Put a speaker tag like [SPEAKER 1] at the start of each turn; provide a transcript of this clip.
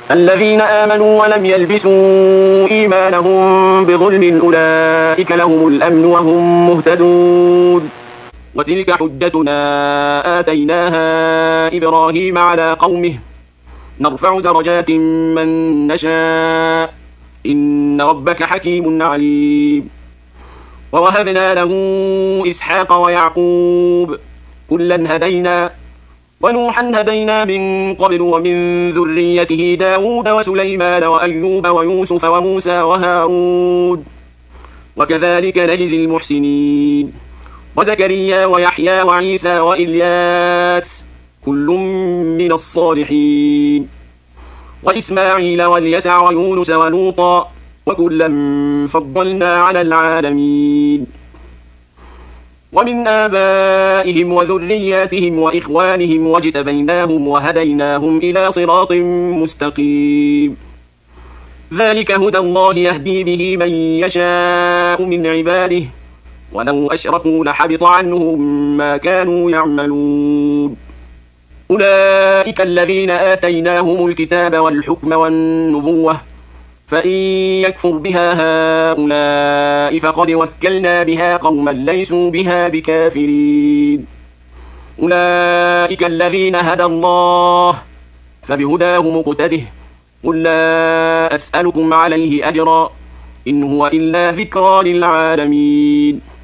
[SPEAKER 1] الذين آمنوا ولم يلبسوا إيمانهم بظلم أولئك لهم الأمن وهم مهتدون. وتلك حجتنا آتيناها إبراهيم على قومه نرفع درجات من نشاء إن ربك حكيم عليم. ووهبنا له إسحاق ويعقوب كلا هدينا ونوحا هدينا من قبل ومن ذريته داود وسليمان وأيوب ويوسف وموسى وهارون وكذلك نجزي المحسنين. وزكريا ويحيى وعيسى وإلياس كل من الصالحين. وإسماعيل واليسع ويونس ولوطا وكلا فضلنا على العالمين. ومن آبائهم وذرياتهم وإخوانهم واجتبيناهم وهديناهم إلى صراط مستقيم. ذلك هدى الله يهدي به من يشاء من عباده ولو أشركوا لحبط عنهم ما كانوا يعملون. أولئك الذين آتيناهم الكتاب والحكم والنبوة فإن يكفر بها هؤلاء فقد وكلنا بها قوما ليسوا بها بكافرين. أولئك الذين هدى الله فبهداه مقتده قل لا أسألكم عليه أجرا إن هو إلا ذكرى للعالمين.